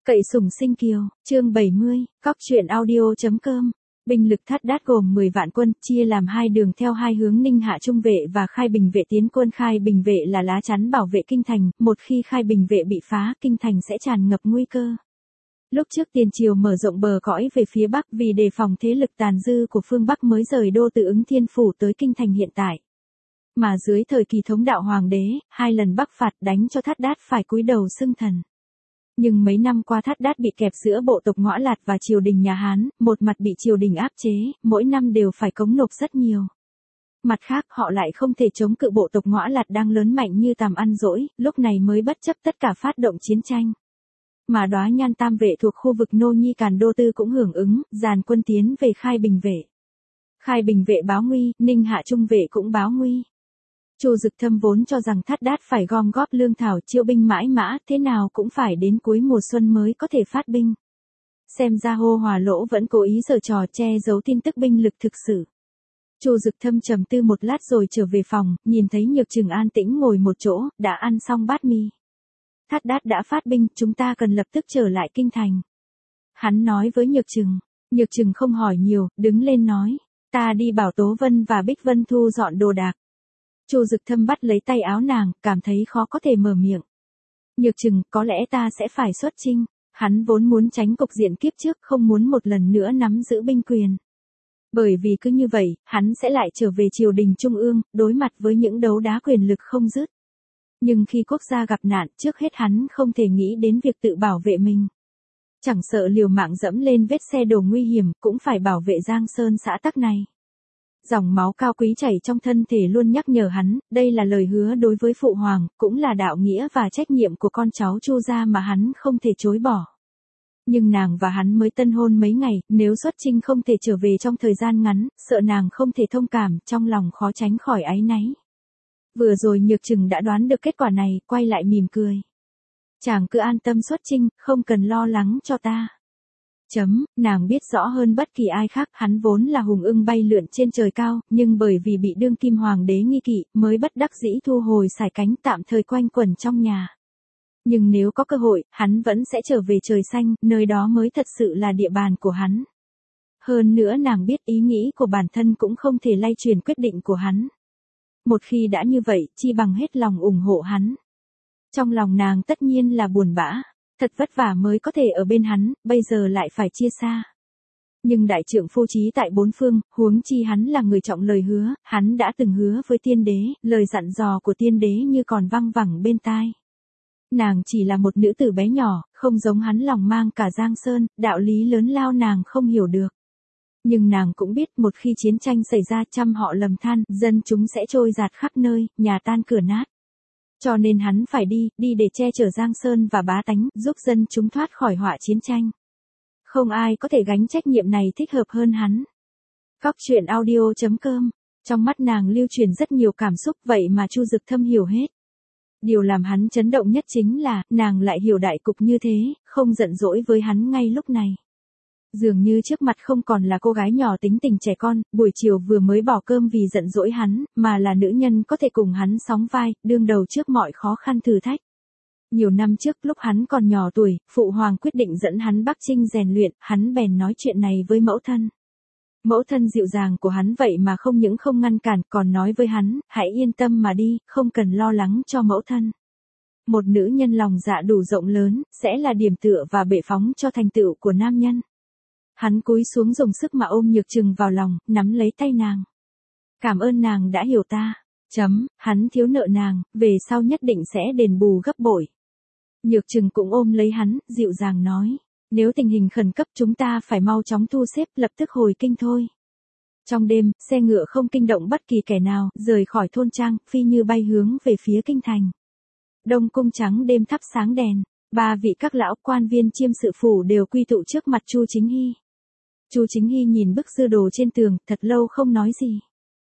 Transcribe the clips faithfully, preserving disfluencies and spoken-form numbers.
Cậy sủng sinh kiều, chương bảy mươi, cóc truyện audio.com. Binh lực Thát Đát gồm mười vạn quân, chia làm hai đường theo hai hướng Ninh Hạ Trung vệ và Khai Bình vệ tiến quân. Khai Bình vệ là lá chắn bảo vệ kinh thành, một khi Khai Bình vệ bị phá, kinh thành sẽ tràn ngập nguy cơ. Lúc trước tiền triều mở rộng bờ cõi về phía Bắc vì đề phòng thế lực tàn dư của phương Bắc mới rời đô từ Ứng Thiên Phủ tới kinh thành hiện tại. Mà dưới thời kỳ thống đạo hoàng đế, hai lần Bắc phạt đánh cho Thát Đát phải cúi đầu xưng thần. Nhưng mấy năm qua Thát Đát bị kẹp giữa bộ tộc Ngõa Lạt và triều đình nhà Hán, một mặt bị triều đình áp chế, mỗi năm đều phải cống nộp rất nhiều. Mặt khác họ lại không thể chống cự bộ tộc Ngõa Lạt đang lớn mạnh như tàm ăn dỗi, lúc này mới bất chấp tất cả phát động chiến tranh. Mà Đóa Nhan Tam vệ thuộc khu vực Nô Nhi Càn Đô Tư cũng hưởng ứng, dàn quân tiến về Khai Bình vệ. Khai Bình vệ báo nguy, Ninh Hạ Trung vệ cũng báo nguy. Chu Dực Thâm vốn cho rằng Thát Đát phải gom góp lương thảo chiêu binh mãi mã, thế nào cũng phải đến cuối mùa xuân mới có thể phát binh. Xem ra Hô Hòa Lỗ vẫn cố ý giở trò che giấu tin tức binh lực thực sự. Chu Dực Thâm trầm tư một lát rồi trở về phòng, nhìn thấy Nhược Trừng an tĩnh ngồi một chỗ, đã ăn xong bát mì. Thát Đát đã phát binh, chúng ta cần lập tức trở lại kinh thành. Hắn nói với Nhược Trừng. Nhược Trừng không hỏi nhiều, đứng lên nói, ta đi bảo Tố Vân và Bích Vân thu dọn đồ đạc. Chu Dực Thâm bắt lấy tay áo nàng, cảm thấy khó có thể mở miệng. Nhược Trừng, có lẽ ta sẽ phải xuất chinh. Hắn vốn muốn tránh cục diện kiếp trước, không muốn một lần nữa nắm giữ binh quyền. Bởi vì cứ như vậy, hắn sẽ lại trở về triều đình trung ương, đối mặt với những đấu đá quyền lực không dứt. Nhưng khi quốc gia gặp nạn, trước hết hắn không thể nghĩ đến việc tự bảo vệ mình. Chẳng sợ liều mạng dẫm lên vết xe đổ nguy hiểm, cũng phải bảo vệ Giang Sơn xã tắc này. Dòng máu cao quý chảy trong thân thể luôn nhắc nhở hắn, đây là lời hứa đối với phụ hoàng, cũng là đạo nghĩa và trách nhiệm của con cháu Chu gia mà hắn không thể chối bỏ. Nhưng nàng và hắn mới tân hôn mấy ngày, nếu xuất chinh không thể trở về trong thời gian ngắn, sợ nàng không thể thông cảm, trong lòng khó tránh khỏi áy náy. Vừa rồi Nhược Trừng đã đoán được kết quả này, quay lại mỉm cười. Chàng cứ an tâm xuất chinh, không cần lo lắng cho ta. Chấm, nàng biết rõ hơn bất kỳ ai khác, hắn vốn là hùng ưng bay lượn trên trời cao, nhưng bởi vì bị đương kim hoàng đế nghi kỵ, mới bất đắc dĩ thu hồi sải cánh tạm thời quanh quẩn trong nhà. Nhưng nếu có cơ hội, hắn vẫn sẽ trở về trời xanh, nơi đó mới thật sự là địa bàn của hắn. Hơn nữa nàng biết ý nghĩ của bản thân cũng không thể lay truyền quyết định của hắn. Một khi đã như vậy, chi bằng hết lòng ủng hộ hắn. Trong lòng nàng tất nhiên là buồn bã. Thật vất vả mới có thể ở bên hắn, bây giờ lại phải chia xa. Nhưng đại trượng phu trí tại bốn phương, huống chi hắn là người trọng lời hứa, hắn đã từng hứa với tiên đế, lời dặn dò của tiên đế như còn văng vẳng bên tai. Nàng chỉ là một nữ tử bé nhỏ, không giống hắn lòng mang cả Giang Sơn, đạo lý lớn lao nàng không hiểu được. Nhưng nàng cũng biết một khi chiến tranh xảy ra trăm họ lầm than, dân chúng sẽ trôi dạt khắp nơi, nhà tan cửa nát. Cho nên hắn phải đi, đi để che chở Giang Sơn và bá tánh, giúp dân chúng thoát khỏi họa chiến tranh. Không ai có thể gánh trách nhiệm này thích hợp hơn hắn. Cóc truyện audio.com. Trong mắt nàng lưu truyền rất nhiều cảm xúc, vậy mà Chu Dực Thâm hiểu hết. Điều làm hắn chấn động nhất chính là, nàng lại hiểu đại cục như thế, không giận dỗi với hắn ngay lúc này. Dường như trước mặt không còn là cô gái nhỏ tính tình trẻ con, buổi chiều vừa mới bỏ cơm vì giận dỗi hắn, mà là nữ nhân có thể cùng hắn sóng vai, đương đầu trước mọi khó khăn thử thách. Nhiều năm trước lúc hắn còn nhỏ tuổi, phụ hoàng quyết định dẫn hắn Bắc Chinh rèn luyện, hắn bèn nói chuyện này với mẫu thân. Mẫu thân dịu dàng của hắn vậy mà không những không ngăn cản, còn nói với hắn, hãy yên tâm mà đi, không cần lo lắng cho mẫu thân. Một nữ nhân lòng dạ đủ rộng lớn, sẽ là điểm tựa và bệ phóng cho thành tựu của nam nhân. Hắn cúi xuống dùng sức mà ôm Nhược Trừng vào lòng, nắm lấy tay nàng. Cảm ơn nàng đã hiểu ta. Chấm, hắn thiếu nợ nàng, về sau nhất định sẽ đền bù gấp bội. Nhược Trừng cũng ôm lấy hắn, dịu dàng nói. Nếu tình hình khẩn cấp chúng ta phải mau chóng thu xếp, lập tức hồi kinh thôi. Trong đêm, xe ngựa không kinh động bất kỳ kẻ nào, rời khỏi thôn trang, phi như bay hướng về phía kinh thành. Đông cung trắng đêm thắp sáng đèn, ba vị các lão quan viên chiêm sự phủ đều quy tụ trước mặt Chu Chính Hy. Chu Chính Hy nhìn bức dư đồ trên tường, thật lâu không nói gì.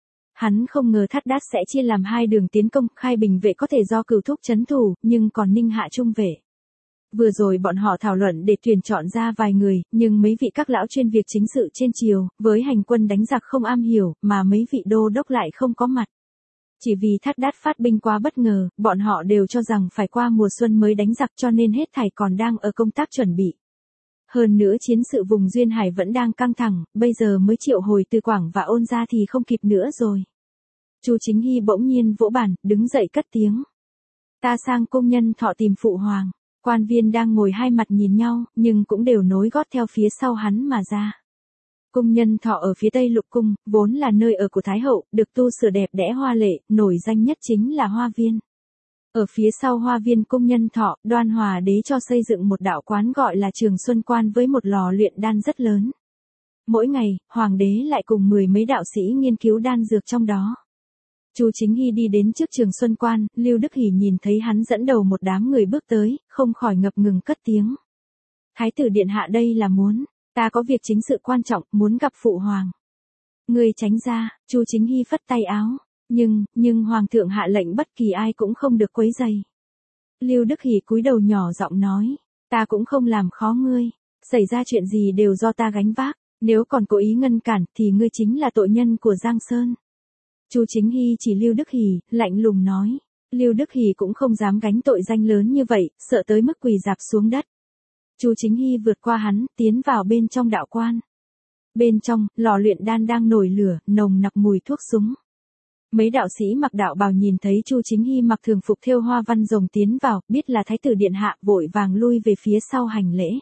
Hắn không ngờ Thát Đát sẽ chia làm hai đường tiến công, Khai Bình vệ có thể do Cửu Thúc trấn thủ, nhưng còn Ninh Hạ Trung vệ. Vừa rồi bọn họ thảo luận để tuyển chọn ra vài người, nhưng mấy vị các lão chuyên việc chính sự trên triều, với hành quân đánh giặc không am hiểu, mà mấy vị đô đốc lại không có mặt. Chỉ vì Thát Đát phát binh quá bất ngờ, bọn họ đều cho rằng phải qua mùa xuân mới đánh giặc cho nên hết thảy còn đang ở công tác chuẩn bị. Hơn nữa chiến sự vùng Duyên Hải vẫn đang căng thẳng, bây giờ mới triệu hồi Từ Quảng và Ôn ra thì không kịp nữa rồi. Chu Chính Hy bỗng nhiên vỗ bàn, đứng dậy cất tiếng. Ta sang cung nhân thọ tìm phụ hoàng. Quan viên đang ngồi hai mặt nhìn nhau, nhưng cũng đều nối gót theo phía sau hắn mà ra. Cung nhân thọ ở phía Tây Lục Cung, vốn là nơi ở của Thái Hậu, được tu sửa đẹp đẽ hoa lệ, nổi danh nhất chính là hoa viên. Ở phía sau hoa viên cung nhân thọ, Đoan Hòa đế cho xây dựng một đạo quán gọi là Trường Xuân Quan với một lò luyện đan rất lớn. Mỗi ngày, hoàng đế lại cùng mười mấy đạo sĩ nghiên cứu đan dược trong đó. Chu Chính Hy đi đến trước Trường Xuân Quan, Lưu Đức Hỉ nhìn thấy hắn dẫn đầu một đám người bước tới, không khỏi ngập ngừng cất tiếng. Thái tử điện hạ đây là muốn, ta có việc chính sự quan trọng, muốn gặp phụ hoàng. Người tránh ra, Chu Chính Hy phất tay áo, nhưng, nhưng hoàng thượng hạ lệnh bất kỳ ai cũng không được quấy rầy. Lưu Đức Hỉ cúi đầu nhỏ giọng nói, ta cũng không làm khó ngươi, xảy ra chuyện gì đều do ta gánh vác, nếu còn cố ý ngăn cản thì ngươi chính là tội nhân của Giang Sơn. Chu Chính Hy chỉ Lưu Đức Hỉ, lạnh lùng nói. Lưu Đức Hỉ cũng không dám gánh tội danh lớn như vậy, sợ tới mức quỳ rạp xuống đất. Chu Chính Hy vượt qua hắn, tiến vào bên trong đạo quan. Bên trong, lò luyện đan đang nổi lửa, nồng nặc mùi thuốc súng. Mấy đạo sĩ mặc đạo bào nhìn thấy Chu Chính Hy mặc thường phục thêu hoa văn rồng tiến vào, biết là thái tử điện hạ, vội vàng lui về phía sau hành lễ.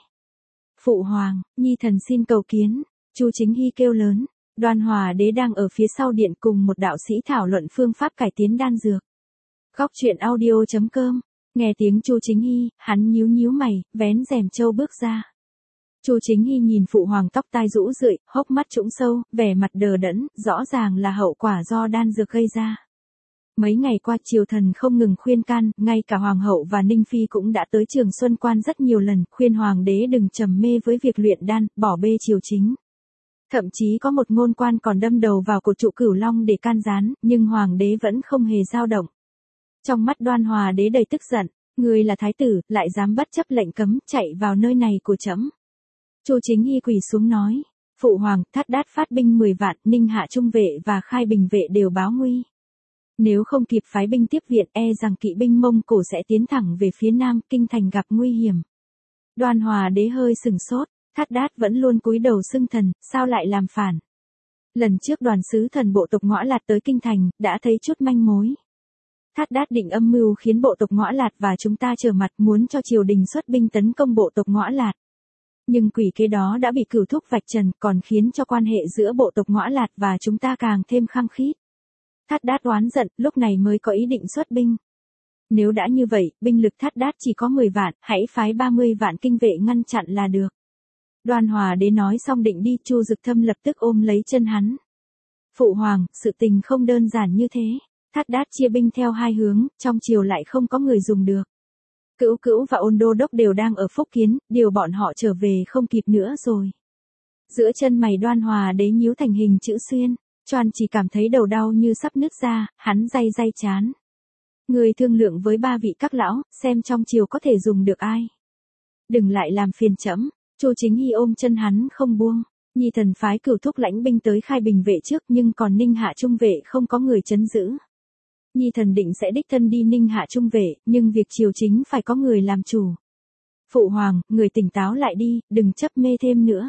Phụ hoàng, nhi thần xin cầu kiến. Chu Chính Hy kêu lớn. Đoan Hòa đế đang ở phía sau điện cùng một đạo sĩ thảo luận phương pháp cải tiến đan dược. Góc truyện audio chấm com. Nghe tiếng Chu Chính Hy, hắn nhíu nhíu mày, vén rèm châu bước ra. Chu Chính Hy nhìn phụ hoàng tóc tai rũ rượi, hốc mắt trũng sâu, vẻ mặt đờ đẫn, rõ ràng là hậu quả do đan dược gây ra. Mấy ngày qua triều thần không ngừng khuyên can, ngay cả hoàng hậu và Ninh Phi cũng đã tới Trường Xuân Quan rất nhiều lần, khuyên hoàng đế đừng trầm mê với việc luyện đan, bỏ bê triều chính. Thậm chí có một ngôn quan còn đâm đầu vào cột trụ Cửu Long để can gián, nhưng hoàng đế vẫn không hề dao động. Trong mắt Đoan Hòa đế đầy tức giận, người là thái tử, lại dám bất chấp lệnh cấm, chạy vào nơi này của trẫm. Chu Chính Hy quỳ xuống nói, phụ hoàng, Thát Đát phát binh mười vạn, Ninh Hạ Trung vệ và Khai Bình vệ đều báo nguy. Nếu không kịp phái binh tiếp viện, e rằng kỵ binh Mông Cổ sẽ tiến thẳng về phía nam, kinh thành gặp nguy hiểm. Đoan Hòa đế hơi sừng sốt. Thát Đát vẫn luôn cúi đầu xưng thần, sao lại làm phản? Lần trước đoàn sứ thần bộ tộc Ngõa Lạt tới kinh thành, đã thấy chút manh mối. Thát Đát định âm mưu khiến bộ tộc Ngõa Lạt và chúng ta trở mặt, muốn cho triều đình xuất binh tấn công bộ tộc Ngõa Lạt. Nhưng quỷ kế đó đã bị Cửu Thúc vạch trần, còn khiến cho quan hệ giữa bộ tộc Ngõa Lạt và chúng ta càng thêm khăng khít. Thát Đát oán giận, lúc này mới có ý định xuất binh. Nếu đã như vậy, binh lực Thát Đát chỉ có mười vạn, hãy phái ba mươi vạn kinh vệ ngăn chặn là được. Đoan Hòa đế nói xong định đi, Chu Dực Thâm lập tức ôm lấy chân hắn. Phụ hoàng, sự tình không đơn giản như thế. Thát Đát chia binh theo hai hướng, trong triều lại không có người dùng được. Cữu Cữu và Ôn Đô Đốc đều đang ở Phúc Kiến, điều bọn họ trở về không kịp nữa rồi. Giữa chân mày Đoan Hòa đế nhíu thành hình chữ xuyên, Choan chỉ cảm thấy đầu đau như sắp nứt ra, hắn day day chán. Người thương lượng với ba vị các lão, xem trong triều có thể dùng được ai. Đừng lại làm phiền trẫm. Chu Chính Hy ôm chân hắn không buông. Nhi thần phái Cửu Thúc lãnh binh tới Khai Bình vệ trước, nhưng còn Ninh Hạ Trung vệ không có người trấn giữ. Nhi thần định sẽ đích thân đi Ninh Hạ Trung vệ, nhưng việc triều chính phải có người làm chủ. Phụ hoàng, người tỉnh táo lại đi, đừng chấp mê thêm nữa.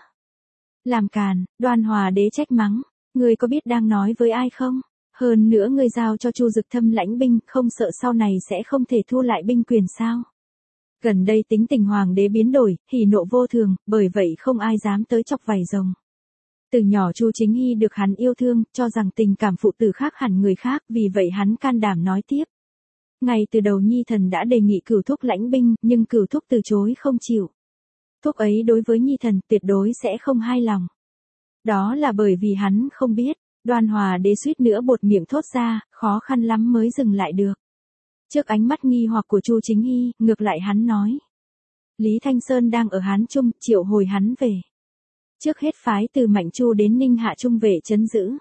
Làm càn, Đoan Hòa đế trách mắng. Người có biết đang nói với ai không? Hơn nữa người giao cho Chu Dực Thâm lãnh binh, không sợ sau này sẽ không thể thu lại binh quyền sao? Gần đây tính tình hoàng đế biến đổi, hỉ nộ vô thường, bởi vậy không ai dám tới chọc vảy rồng. Từ nhỏ Chu Chính Hy được hắn yêu thương, cho rằng tình cảm phụ tử khác hẳn người khác, vì vậy hắn can đảm nói tiếp. Ngay từ đầu Nhi thần đã đề nghị Cửu Thúc lãnh binh, nhưng Cửu Thúc từ chối không chịu. Thúc ấy đối với Nhi thần tuyệt đối sẽ không hài lòng. Đó là bởi vì hắn không biết. Đoan Hòa đế suýt nữa buột miệng thốt ra, khó khăn lắm mới dừng lại được. Trước ánh mắt nghi hoặc của Chu Chính Hy, ngược lại hắn nói. Lý Thanh Sơn đang ở Hán Trung, triệu hồi hắn về. Trước hết phái từ Mạnh Chu đến Ninh Hạ Trung về trấn giữ.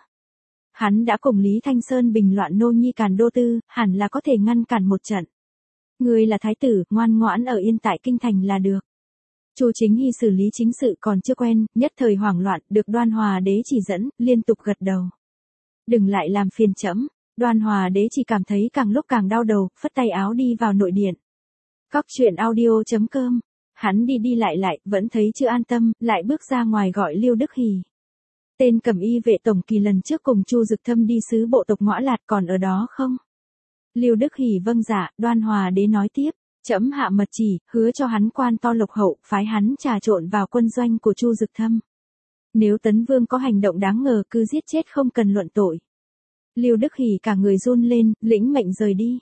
Hắn đã cùng Lý Thanh Sơn bình loạn nô nhi Càn Đô Tư, hẳn là có thể ngăn cản một trận. Người là thái tử, ngoan ngoãn ở yên tại kinh thành là được. Chu Chính Hy xử lý chính sự còn chưa quen, nhất thời hoảng loạn, được Đoan Hòa đế chỉ dẫn, liên tục gật đầu. Đừng lại làm phiền trẫm. Đoan Hòa Đế chỉ cảm thấy càng lúc càng đau đầu, phất tay áo đi vào nội điện. Cóc truyện audio chấm com. Hắn đi đi lại lại, vẫn thấy chưa an tâm, lại bước ra ngoài gọi Liêu Đức Hỉ. Tên Cẩm Y vệ tổng kỳ lần trước cùng Chu Dực Thâm đi sứ bộ tộc Ngõa Lạt còn ở đó không? Liêu Đức Hỉ vâng dạ. Đoan Hòa Đế nói tiếp, trẫm hạ mật chỉ, hứa cho hắn quan to lộc hậu, phái hắn trà trộn vào quân doanh của Chu Dực Thâm. Nếu Tấn Vương có hành động đáng ngờ cứ giết chết không cần luận tội. Liêu Đức Hỉ cả người run lên, lĩnh mệnh rời đi.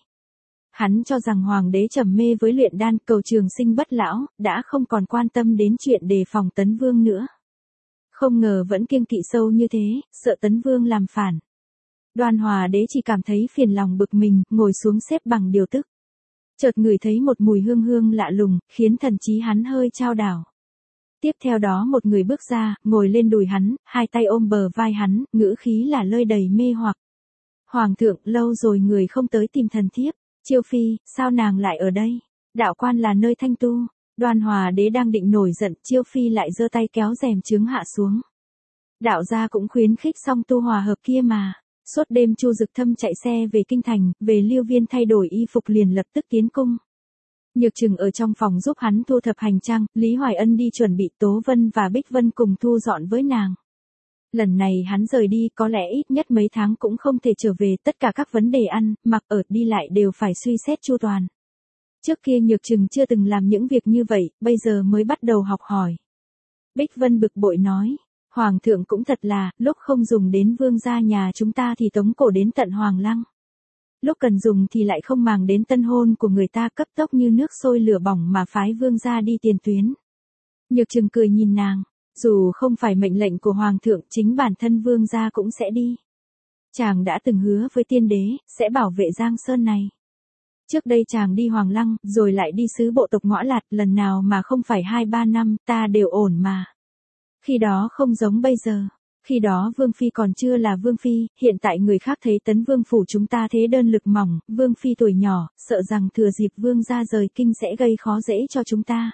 Hắn cho rằng hoàng đế trầm mê với luyện đan, cầu trường sinh bất lão, đã không còn quan tâm đến chuyện đề phòng Tấn Vương nữa. Không ngờ vẫn kiêng kỵ sâu như thế, sợ Tấn Vương làm phản. Đoan Hòa Đế chỉ cảm thấy phiền lòng bực mình, ngồi xuống xếp bằng điều tức. Chợt ngửi thấy một mùi hương hương lạ lùng, khiến thần trí hắn hơi chao đảo. Tiếp theo đó một người bước ra, ngồi lên đùi hắn, hai tay ôm bờ vai hắn, ngữ khí là lơi đầy mê hoặc. Hoàng thượng, lâu rồi người không tới tìm thần thiếp. Chiêu Phi, sao nàng lại ở đây? Đạo quan là nơi thanh tu. Đoan Hòa Đế đang định nổi giận, Chiêu Phi lại giơ tay kéo rèm chướng hạ xuống. Đạo gia cũng khuyến khích song tu hòa hợp kia mà. Suốt đêm Chu Dực Thâm chạy xe về kinh thành, về Liêu Viên thay đổi y phục liền lập tức tiến cung. Nhược Trừng ở trong phòng giúp hắn thu thập hành trang, Lý Hoài Ân đi chuẩn bị, Tố Vân và Bích Vân cùng thu dọn với nàng. Lần này hắn rời đi có lẽ ít nhất mấy tháng cũng không thể trở về, tất cả các vấn đề ăn, mặc ở, đi lại đều phải suy xét chu toàn. Trước kia Nhược Trừng chưa từng làm những việc như vậy, bây giờ mới bắt đầu học hỏi. Bích Vân bực bội nói, Hoàng thượng cũng thật là, lúc không dùng đến vương gia nhà chúng ta thì tống cổ đến tận Hoàng Lăng. Lúc cần dùng thì lại không màng đến tân hôn của người ta, cấp tốc như nước sôi lửa bỏng mà phái vương gia đi tiền tuyến. Nhược Trừng cười nhìn nàng. Dù không phải mệnh lệnh của Hoàng thượng, chính bản thân vương gia cũng sẽ đi. Chàng đã từng hứa với tiên đế, sẽ bảo vệ Giang Sơn này. Trước đây chàng đi Hoàng Lăng, rồi lại đi sứ bộ tộc Ngõa Lạt, lần nào mà không phải hai ba năm, ta đều ổn mà. Khi đó không giống bây giờ. Khi đó Vương Phi còn chưa là Vương Phi, hiện tại người khác thấy Tấn Vương phủ chúng ta thế đơn lực mỏng, Vương Phi tuổi nhỏ, sợ rằng thừa dịp vương gia rời kinh sẽ gây khó dễ cho chúng ta.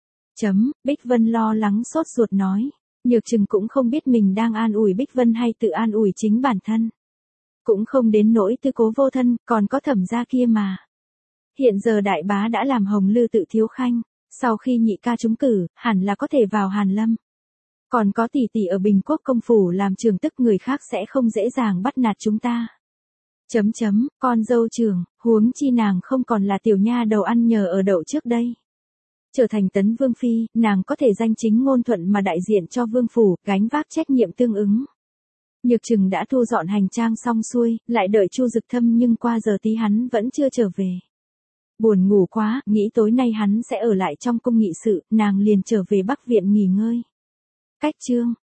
Chấm, Bích Vân lo lắng sốt ruột nói. Nhược Trừng cũng không biết mình đang an ủi Bích Vân hay tự an ủi chính bản thân. Cũng không đến nỗi tư cố vô thân, còn có Thẩm gia kia mà. Hiện giờ đại bá đã làm Hồng Lư Tự thiếu khanh, sau khi nhị ca trúng cử, hẳn là có thể vào Hàn Lâm. Còn có tỷ tỷ ở Bình Quốc công phủ làm trường, tức người khác sẽ không dễ dàng bắt nạt chúng ta. Chấm chấm, con dâu trưởng, huống chi nàng không còn là tiểu nha đầu ăn nhờ ở đậu trước đây. Trở thành Tấn Vương Phi, nàng có thể danh chính ngôn thuận mà đại diện cho vương phủ, gánh vác trách nhiệm tương ứng. Nhược Trừng đã thu dọn hành trang xong xuôi, lại đợi Chu Dực Thâm nhưng qua giờ tí hắn vẫn chưa trở về. Buồn ngủ quá, nghĩ tối nay hắn sẽ ở lại trong cung nghị sự, nàng liền trở về Bắc Viện nghỉ ngơi. Cách chương